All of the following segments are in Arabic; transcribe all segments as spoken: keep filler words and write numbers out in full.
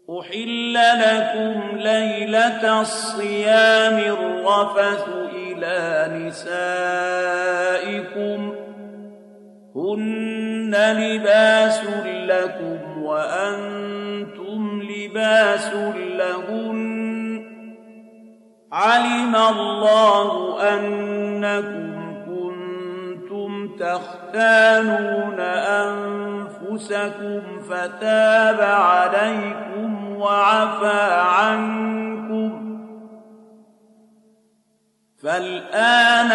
أحل لكم ليلة الصيام الرفث إلى نسائكم هن لباس لكم وأنتم لباس لهن علم الله أنكم كنتم تختانون أنفسكم فتاب عليكم وعفى عنكم فالآن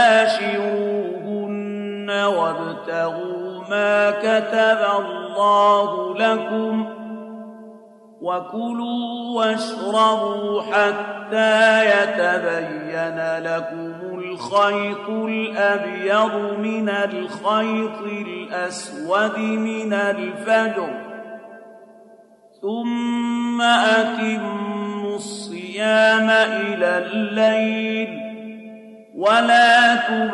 باشروهن وابتغوا ما كتب الله لكم وكلوا واشربوا حتى يتبين لكم الخيط الأبيض من الخيط الأسود من الفجر ثم أتموا الصيام إلى الليل ولا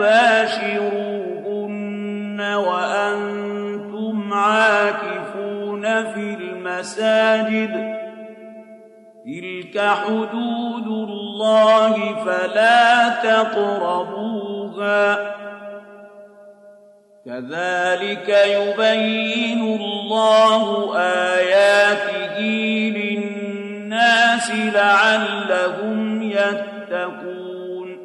تباشروهن وأنتم عاكفون في المساجد تلك حدود الله فلا تقربوها كذلك يبين الله آياته للناس لعلهم يتقون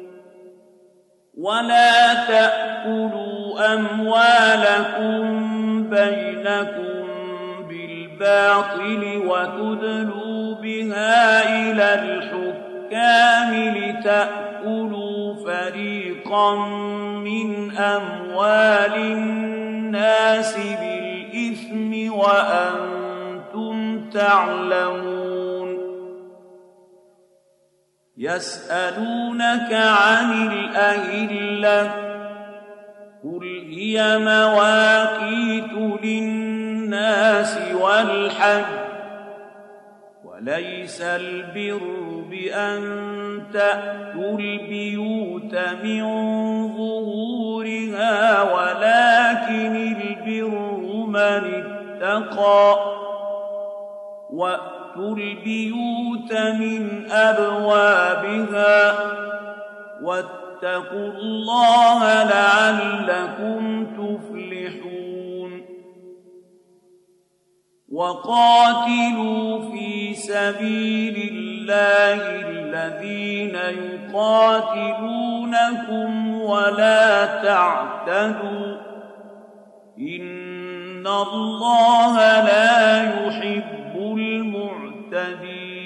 ولا تأكلوا أموالكم بينكم بالباطل وتدلوا بها إلى الحكام لتأكلوا فريقا من أموال الناس بالإثم وأنتم تعلمون يسألونك عن الأهلة قل هي مواقيت للناس والحج وليس البر بأن تأتوا البيوت من ظهورها ولكن البر من اتقى وأتوا البيوت من أبوابها واتقوا الله لعلكم تفلحون وقاتلوا في سبيل الله الذين يقاتلونكم ولا تعتدوا إن الله لا يحب المعتدين